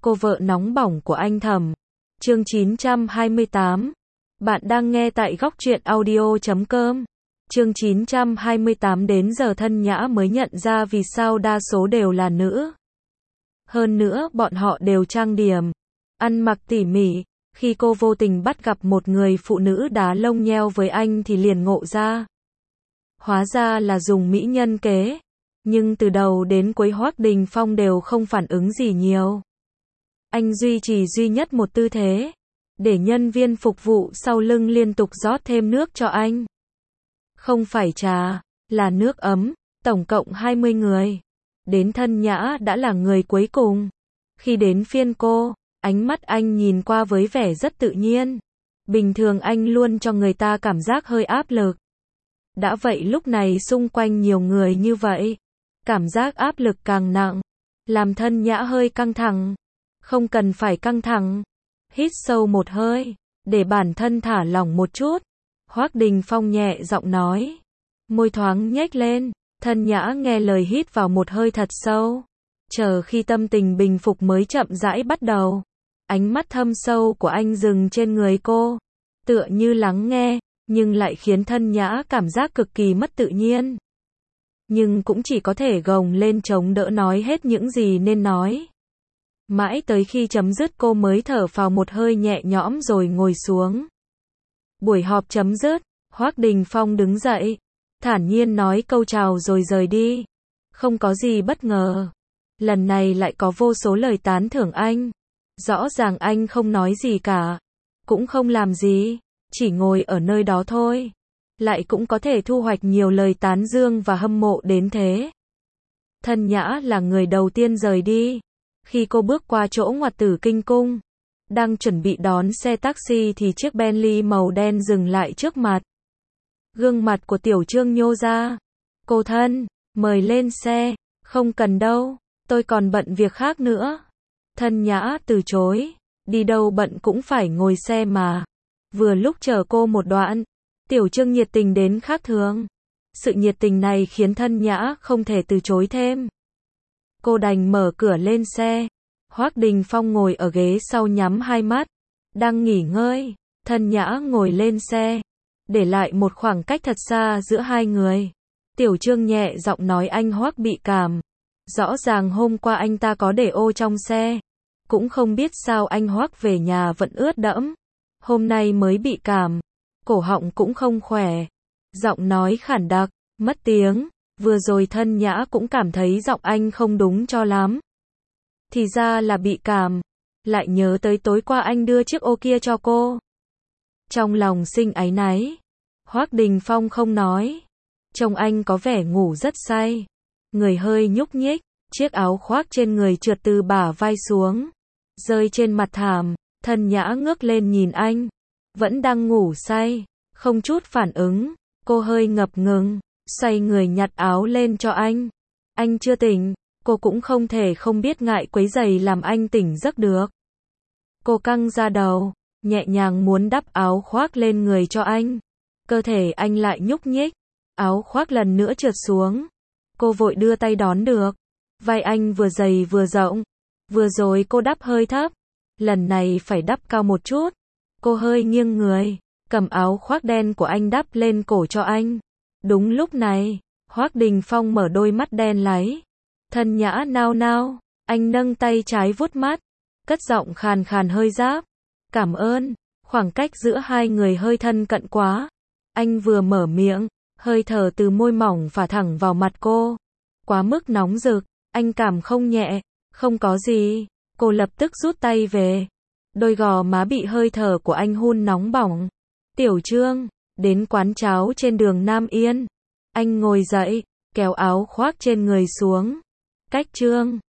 cô vợ nóng bỏng của anh Thẩm. Chương 928. Bạn đang nghe tại góc truyện audio.com. Chương 928. Đến giờ Thân Nhã mới nhận ra vì sao đa số đều là nữ. Hơn nữa bọn họ đều trang điểm, ăn mặc tỉ mỉ. Khi cô vô tình bắt gặp một người phụ nữ đá lông nheo với anh thì liền ngộ ra. Hóa ra là dùng mỹ nhân kế. Nhưng từ đầu đến cuối Hoắc Đình Phong đều không phản ứng gì nhiều. Anh duy trì duy nhất một tư thế, để nhân viên phục vụ sau lưng liên tục rót thêm nước cho anh. Không phải trà, là nước ấm, tổng cộng 20 người. Đến Thân Nhã đã là người cuối cùng. Khi đến phiên cô, ánh mắt anh nhìn qua với vẻ rất tự nhiên. Bình thường anh luôn cho người ta cảm giác hơi áp lực. Đã vậy lúc này xung quanh nhiều người như vậy, cảm giác áp lực càng nặng, làm Thân Nhã hơi căng thẳng. Không cần phải căng thẳng. Hít sâu một hơi, để bản thân thả lỏng một chút. Hoắc Đình Phong nhẹ giọng nói. Môi thoáng nhếch lên, Thân Nhã nghe lời hít vào một hơi thật sâu. Chờ khi tâm tình bình phục mới chậm rãi bắt đầu. Ánh mắt thâm sâu của anh dừng trên người cô, tựa như lắng nghe, nhưng lại khiến Thân Nhã cảm giác cực kỳ mất tự nhiên. Nhưng cũng chỉ có thể gồng lên chống đỡ nói hết những gì nên nói. Mãi tới khi chấm dứt cô mới thở phào một hơi nhẹ nhõm rồi ngồi xuống. Buổi họp chấm dứt, Hoắc Đình Phong đứng dậy, thản nhiên nói câu chào rồi rời đi. Không có gì bất ngờ. Lần này lại có vô số lời tán thưởng anh. Rõ ràng anh không nói gì cả, cũng không làm gì, chỉ ngồi ở nơi đó thôi. Lại cũng có thể thu hoạch nhiều lời tán dương và hâm mộ đến thế. Thân Nhã là người đầu tiên rời đi. Khi cô bước qua chỗ ngoặt Tử Kinh Cung, đang chuẩn bị đón xe taxi thì chiếc Bentley màu đen dừng lại trước mặt. Gương mặt của Tiểu Trương nhô ra. Cô Thân, mời lên xe. Không cần đâu, tôi còn bận việc khác nữa. Thân Nhã từ chối. Đi đâu bận cũng phải ngồi xe mà. Vừa lúc chờ cô một đoạn, Tiểu Trương nhiệt tình đến khác thường. Sự nhiệt tình này khiến Thân Nhã không thể từ chối thêm. Cô đành mở cửa lên xe. Hoắc Đình Phong ngồi ở ghế sau nhắm hai mắt, đang nghỉ ngơi. Thân Nhã ngồi lên xe, để lại một khoảng cách thật xa giữa hai người. Tiểu Trương nhẹ giọng nói anh Hoắc bị cảm. Rõ ràng hôm qua anh ta có để ô trong xe. Cũng không biết sao anh Hoắc về nhà vẫn ướt đẫm. Hôm nay mới bị cảm. Cổ họng cũng không khỏe. Giọng nói khản đặc, mất tiếng. Vừa rồi Thân Nhã cũng cảm thấy giọng anh không đúng cho lắm. Thì ra là bị cảm. Lại nhớ tới tối qua anh đưa chiếc ô kia cho cô. Trong lòng sinh áy náy. Hoắc Đình Phong không nói. Trông anh có vẻ ngủ rất say. Người hơi nhúc nhích. Chiếc áo khoác trên người trượt từ bả vai xuống, rơi trên mặt thảm. Thân Nhã ngước lên nhìn anh. Vẫn đang ngủ say, không chút phản ứng. Cô hơi ngập ngừng, xoay người nhặt áo lên cho anh. Anh chưa tỉnh. Cô cũng không thể không biết ngại quấy rầy làm anh tỉnh giấc được. Cô căng ra đầu, nhẹ nhàng muốn đắp áo khoác lên người cho anh. Cơ thể anh lại nhúc nhích. Áo khoác lần nữa trượt xuống. Cô vội đưa tay đón được. Vai anh vừa dày vừa rộng. Vừa rồi cô đắp hơi thấp. Lần này phải đắp cao một chút. Cô hơi nghiêng người, cầm áo khoác đen của anh đắp lên cổ cho anh. Đúng lúc này, Hoắc Đình Phong mở đôi mắt đen láy. Thân Nhã nao nao, anh nâng tay trái vuốt mắt, cất giọng khàn khàn hơi ráp. Cảm ơn. Khoảng cách giữa hai người hơi thân cận quá. Anh vừa mở miệng, hơi thở từ môi mỏng phả thẳng vào mặt cô. Quá mức nóng rực, anh cảm không nhẹ. Không có gì. Cô lập tức rút tay về. Đôi gò má bị hơi thở của anh hun nóng bỏng. Tiểu Trương, đến quán cháo trên đường Nam Yên. Anh ngồi dậy, kéo áo khoác trên người xuống. Cách Trương